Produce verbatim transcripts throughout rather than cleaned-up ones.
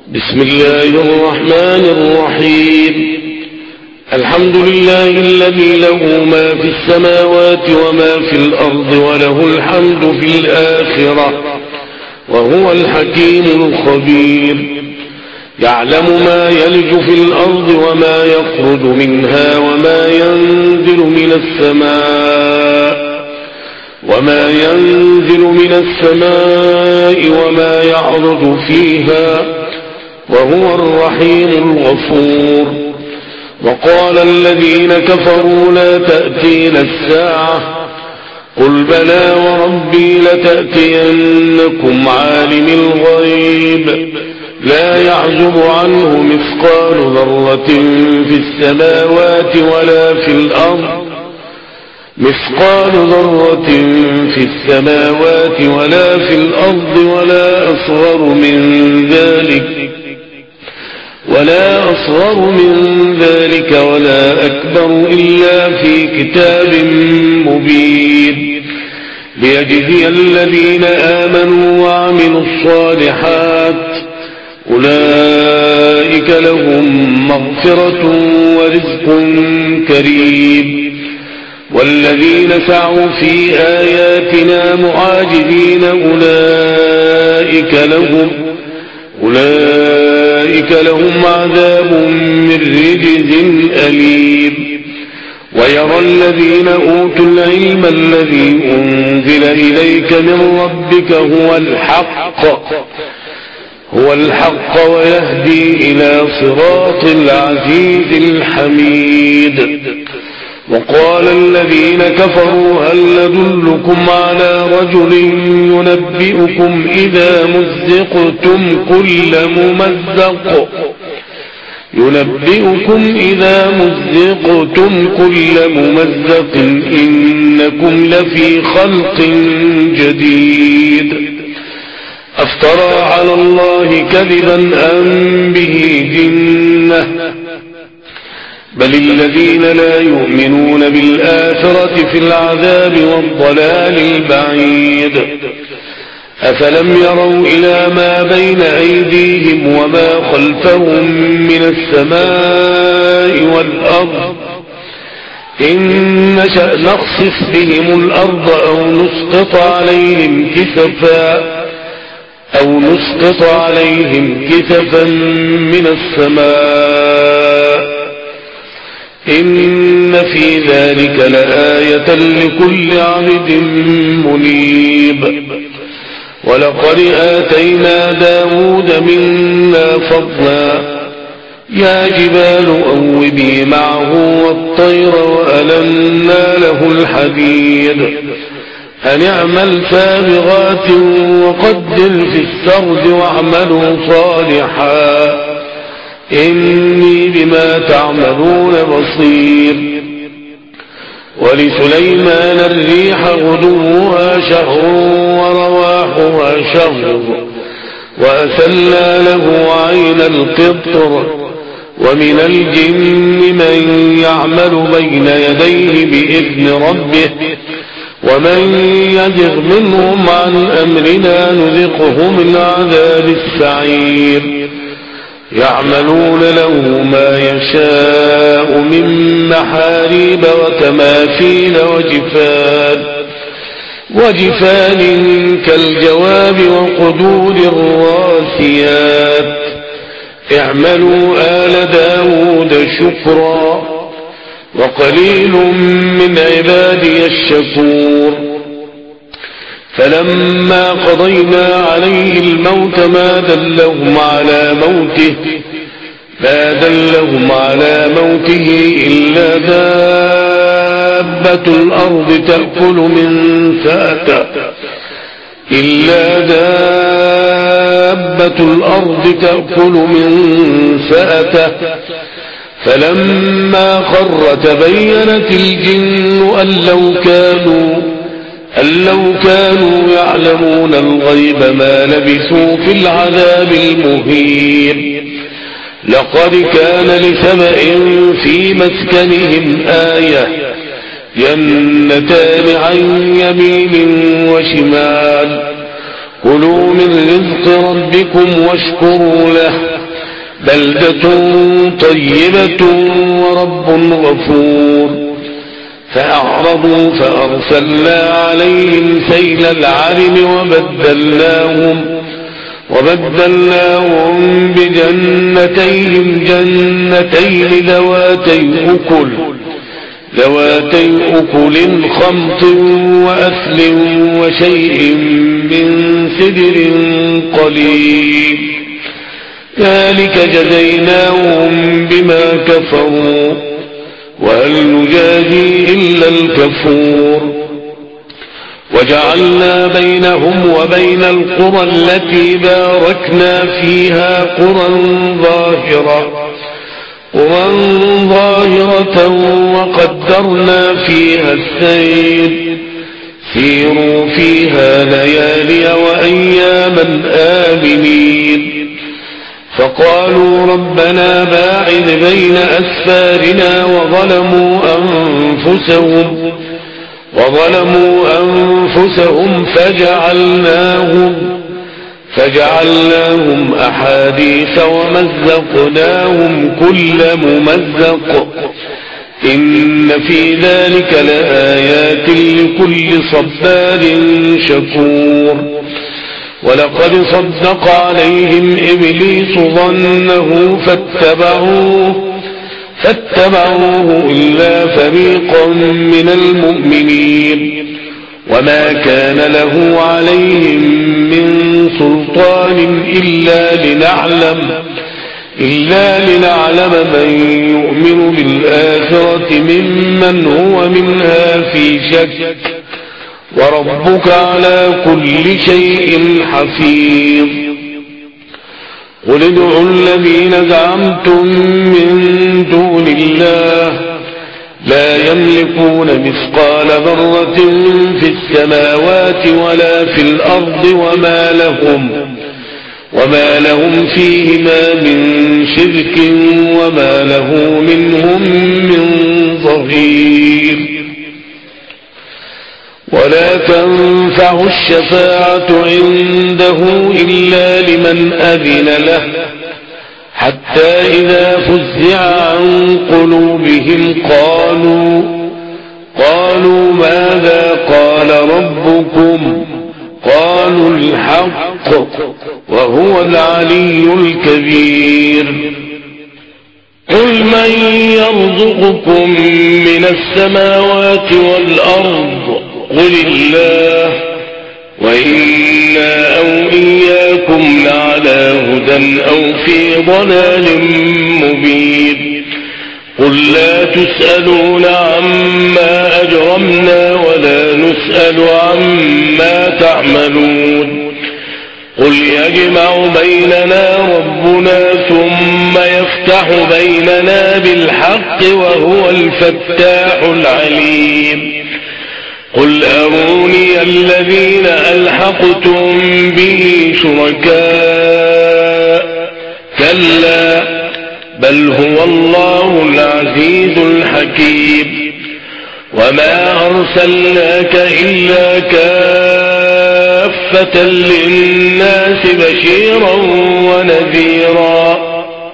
بسم الله الرحمن الرحيم. الحمد لله الذي له ما في السماوات وما في الأرض وله الحمد في الآخرة وهو الحكيم الخبير. يعلم ما يلج في الأرض وما يخرج منها وما ينزل من السماء وما ينزل من السماء وما يعرج فيها وهو الرحيم الغفور. وقال الذين كفروا لا تأتينا الساعة قل بلى وربي لتأتينكم عالم الغيب لا يعزب عنه مثقال ذرة في السماوات ولا في الأرض مثقال ذرة في السماوات ولا في الأرض ولا أصغر من ذلك ولا أصغر من ذلك ولا أكبر إلا في كتاب مبين ليجزي الذين آمنوا وعملوا الصالحات أولئك لهم مغفرة ورزق كريم. والذين سعوا في آياتنا معاجزين أولئك لهم أولئك لهم عذاب من رجز أليم. ويرى الذين أوتوا العلم الذي أنزل إليك من ربك هو الحق هو الحق ويهدي إلى صراط العزيز الحميد. وقال الذين كفروا هل ندلكم على رجل ينبئكم إذا مزقتم كل ممزق ينبئكم إذا مزقتم كل ممزق إنكم لفي خلق جديد. أفترى على الله كذبا أم به جنة بل الذين لا يؤمنون بالآخرة في العذاب والضلال البعيد. أفلم يروا إلى ما بين أيديهم وما خلفهم من السماء والأرض إن نشأ نخسف بهم الأرض أو نسقط عليهم كسفا أو نسقط عليهم كسفا من السماء إن في ذلك لآية لكل عبد منيب. ولقد آتينا داود منا فضلا يا جبال أوبي معه والطير وألنا له الحديد أن اعمل سابغات وقدر في السرد واعملوا صالحا إني بما تعملون بصير. ولسليمان الريح غدوها شهر ورواحها شهر وأسلنا له عين القطر ومن الجن من يعمل بين يديه بإذن ربه ومن يزغ منهم عن أمرنا نذقه من عذاب السعير. يعملون له ما يشاء من محاريب وتماثيل وجفان وجفان كالجواب وقدور الراسيات اعملوا آل داود شكرا وقليل من عبادي الشكور. فلما قضينا عليه الموت ما دلهم على موته ما دلهم على موته إلا دابة الأرض تأكل من سأته إلا دابة الأرض تأكل من سأته فلما خر تبينت الجن أن لو كانوا أن لو كانوا يعلمون الغيب ما لبثوا في العذاب المهين. لقد كان لسبأ في مسكنهم آية جنتان عن يمين وشمال كلوا من رزق ربكم واشكروا له بلدة طيبة ورب غفور فأعرضوا فأرسلنا عليهم سيل العرم وبدلناهم وبدلناهم بجنتيهم جنتين ذواتي أكل ذواتي أكل خمط وأثل وشيء من سدر قليل ذلك جزيناهم بما كفروا وهل نجازي إلا الكفور وجعلنا بينهم وبين القرى التي باركنا فيها قرى ظاهرة قرى ظاهرة وقدرنا فيها السير سيروا فيها ليالي وأياما آمنين فقالوا ربنا باعد بين أسفارنا وظلموا أنفسهم وظلموا أنفسهم فجعلناهم فجعلناهم أحاديث ومزقناهم كل ممزق إن في ذلك لآيات لكل صبار شكور ولقد صدق عليهم إبليس ظنه فاتبعوه فاتبعوه إلا فريقا من المؤمنين وما كان له عليهم من سلطان إلا لنعلم إلا لنعلم من يؤمن بالآخرة ممن هو منها في شك وربك على كل شيء حفيظ قل ادعوا الذين زعمتم من دون الله لا يملكون مثقال ذرة في السماوات ولا في الأرض وما لهم وما لهم فيهما من شرك وما له منهم من ظهير ولا تنفع الشفاعة عنده إلا لمن أذن له حتى إذا فزع عن قلوبهم قالوا قالوا ماذا قال ربكم قالوا الحق وهو العلي الكبير قل من يرزقكم من السماوات والأرض قل الله وإنا أو إياكم لعلى هدى أو في ضلال مبين قل لا تسألون عما أجرمنا ولا نسأل عما تعملون قل يجمع بيننا ربنا ثم يفتح بيننا بالحق وهو الفتاح العليم قل أروني الذين ألحقتم به شركاء كلا بل هو الله العزيز الحكيم وما أرسلناك إلا كافة للناس بشيرا ونذيرا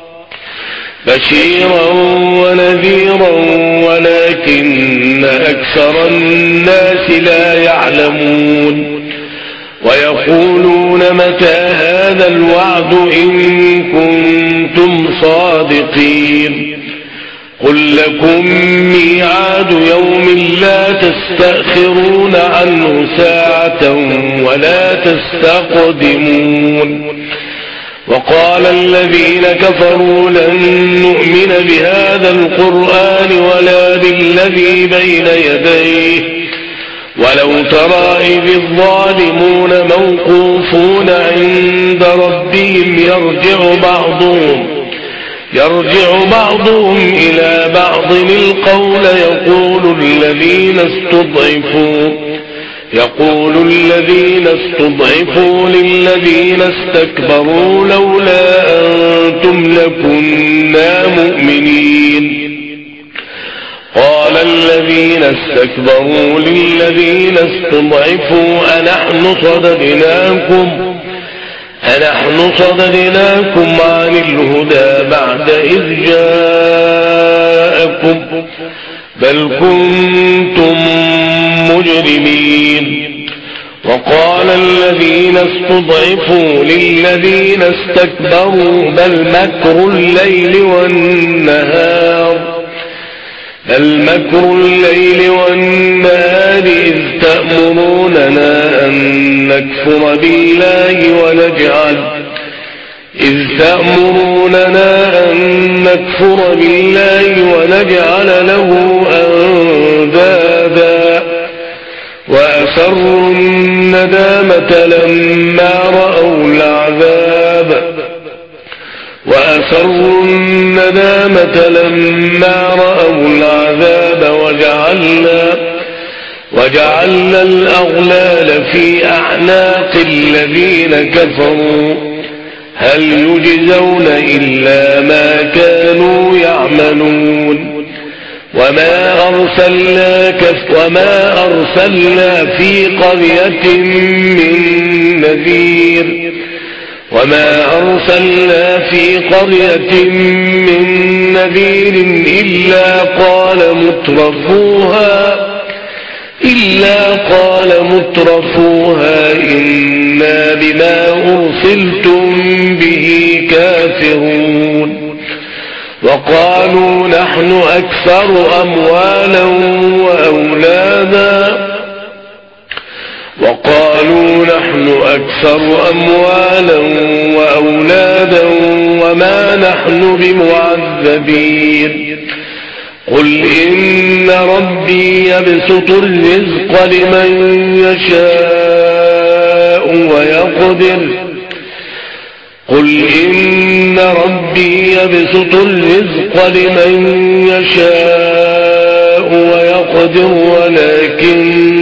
بشيرا ونذيرا ولكن أكثر الناس لا يعلمون ويقولون متى هذا الوعد إن كنتم صادقين قل لكم ميعاد يوم لا تستأخرون عنه ساعة ولا تستقدمون وقال الذين كفروا لن نؤمن بهذا القرآن ولا بالذي بين يديه ولو ترى إذ الظالمون موقوفون عند ربهم يرجع بعضهم يرجع بعضهم إلى بعض القول يقول الذين استضعفوا يقول الذين استضعفوا للذين استكبروا لولا أنتم لكنا مؤمنين قال الذين استكبروا للذين استضعفوا أنحن صددناكم أنحن صددناكم عن الهدى بعد إذ جاءكم بل كنتم مجرمين وقال الذين استضعفوا للذين استكبروا بل مكر الليل والنهار بل مكر الليل والنهار إذ تأمروننا أن نكفر بالله ونجعل إذ تأمروننا أن نكفر بالله ونجعل له أندادا وأسروا الندامة لما رأوا العذاب وأسروا الندامة لما رأوا العذاب وجعلنا وجعلنا الأغلال في أعناق الذين كفروا هل يجزون إلا ما كانوا يعملون وما أرسلنا وما أرسلنا في قرية من نذير وما أرسلنا في قرية من نذير إلا قال مترفوها إلا قال مترفوها إنا بما أرسلتم به كافرون وقالوا نحن أكثر أموالا وأولادا وقالوا نحن أكثر أموالا وأولادا وما نحن بمعذبين قل إن ربي يبسط الرزق لمن يشاء ويقدر قل إن ربي يبسط الرزق لمن يشاء ويقدر ولكن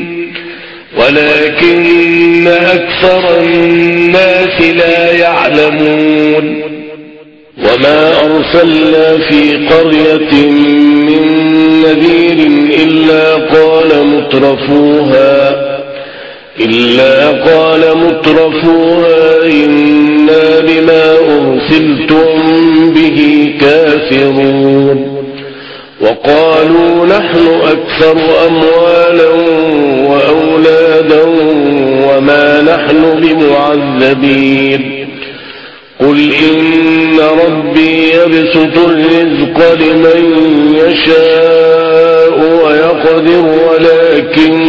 ولكن أكثر الناس لا يعلمون وما أرسلنا في قرية من نذير إلا قال مترفوها إلا قال مترفوها إنا بما أرسلتم به كافرون وقالوا نحن أكثر أموالا وأولادا وما نحن بمعذبين قل إن ربي يبسط الرزق لمن يشاء ويقدر ولكن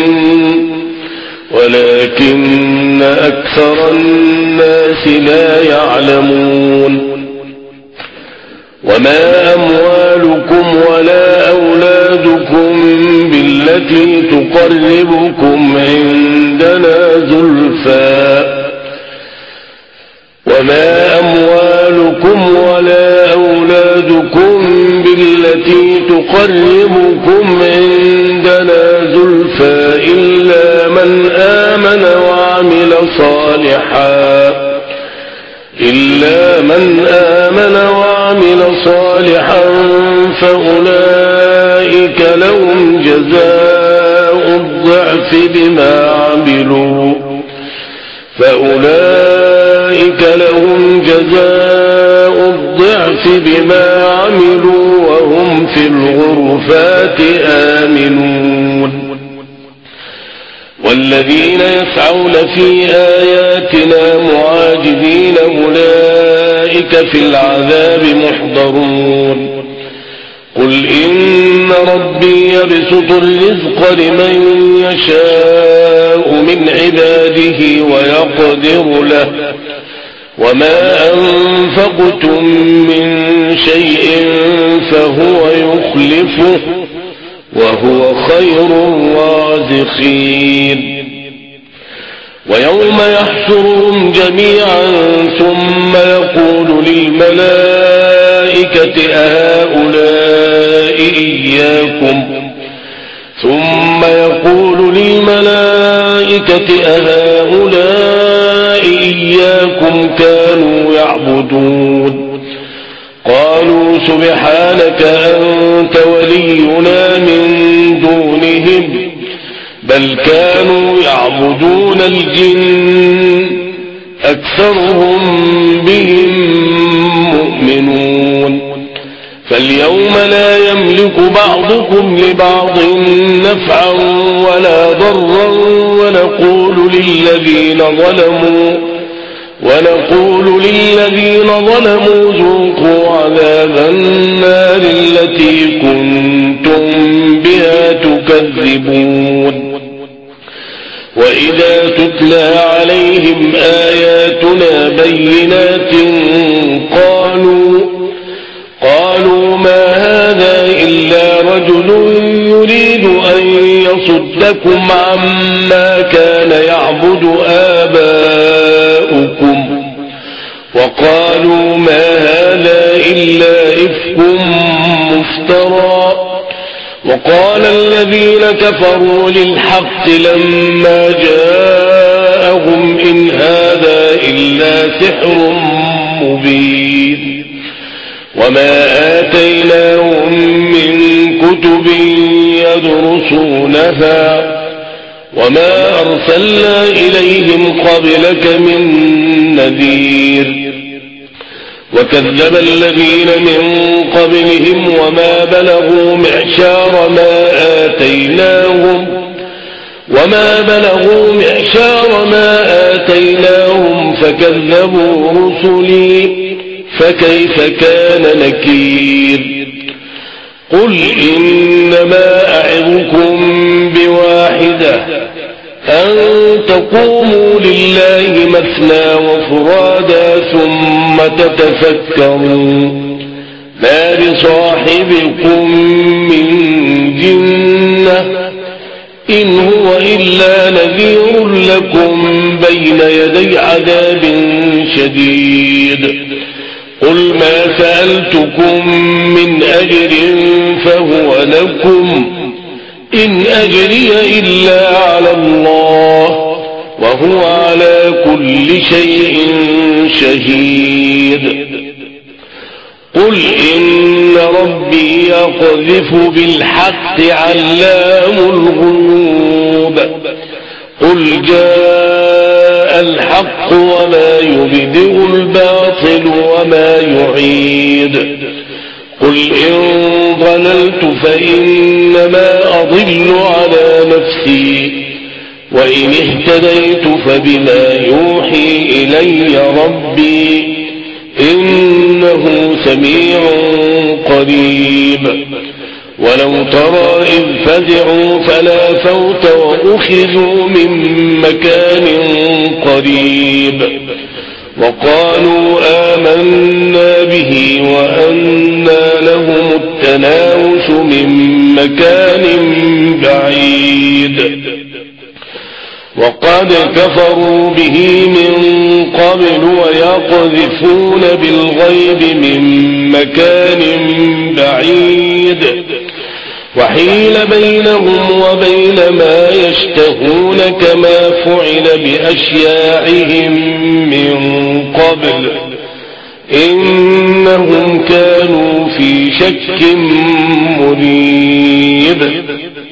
ولكن أكثر الناس لا يعلمون وما أموالكم ولا أولادكم بالتي تقربكم عندنا زلفى وما أموالكم ولا أولادكم بالتي تقربكم عندنا زلفى إلا من آمن وعمل صالحا إلا من آمن وعمل صالحا فأولئك لهم جزاء الضعف بما عملوا فأولئك لهم جزاء الضعف بما عملوا وهم في الغرفات آمنون والذين يسعون في آياتنا معاجزين أولئك في العذاب محضرون قل إن ربي يبسط الرزق لمن يشاء من عباده ويقدر له وما أنفقتم من شيء فهو يخلفه وهو خير الرازقين ويوم يحشرهم جميعا ثم يقول للملائكة أهؤلاء إياكم ثم يقول للملائكة أهؤلاء إياكم كانوا يعبدون قالوا سبحانك أنت ولينا من دونهم بل كانوا يعبدون الجن أكثرهم بهم مؤمنون فاليوم لا يملك بعضكم لبعض نفعا ولا ضرا ونقول للذين ظلموا ونقول للذين ظلموا ذوقوا عذاب النار التي كنتم بها تكذبون وإذا تتلى عليهم آياتنا بينات قالوا قالوا ما هذا إلا رجل يريد أن يصدكم عما كان يعبد آباؤكم وقالوا ما هذا إلا إفك مفترى وقال الذين كفروا للحق لما جاءهم إن هذا إلا سحر مبين وما آتيناهم من كتب يدرسونها وما أرسلنا إليهم قبلك من نذير وكذب الذين من قبلهم وما بلغوا معشار ما آتيناهم وما بلغوا معشار ما آتيناهم فكذبوا رسلي فكيف كان نكير قل إنما أعظكم بواحدة أن تقوموا لله مثنى وفرادا ثم تتفكروا ما بصاحبكم من جنة إن هو إلا نذير لكم بين يدي عذاب شديد قل ما سألتكم من أجر فهو لكم إن أجري إلا على الله وهو على كل شيء شهيد قل إن ربي يقذف بالحق علام الغيوب قل جاء الحق وما يبدئ الباطل وما يعيد قل إن ضللت فإنما أضل على نفسي وإن اهتديت فبما يوحي إلي ربي إنه سميع قريب ولو ترى إذ فزعوا فلا فوت وأخذوا من مكان قريب وقالوا آمنا به وأنى لهم التناوش من مكان بعيد وقد كفروا به من قبل ويقذفون بالغيب من مكان بعيد وحيل بينهم وبين ما يشتهون كما فعل بأشياعهم من قبل إنهم كانوا في شك مريب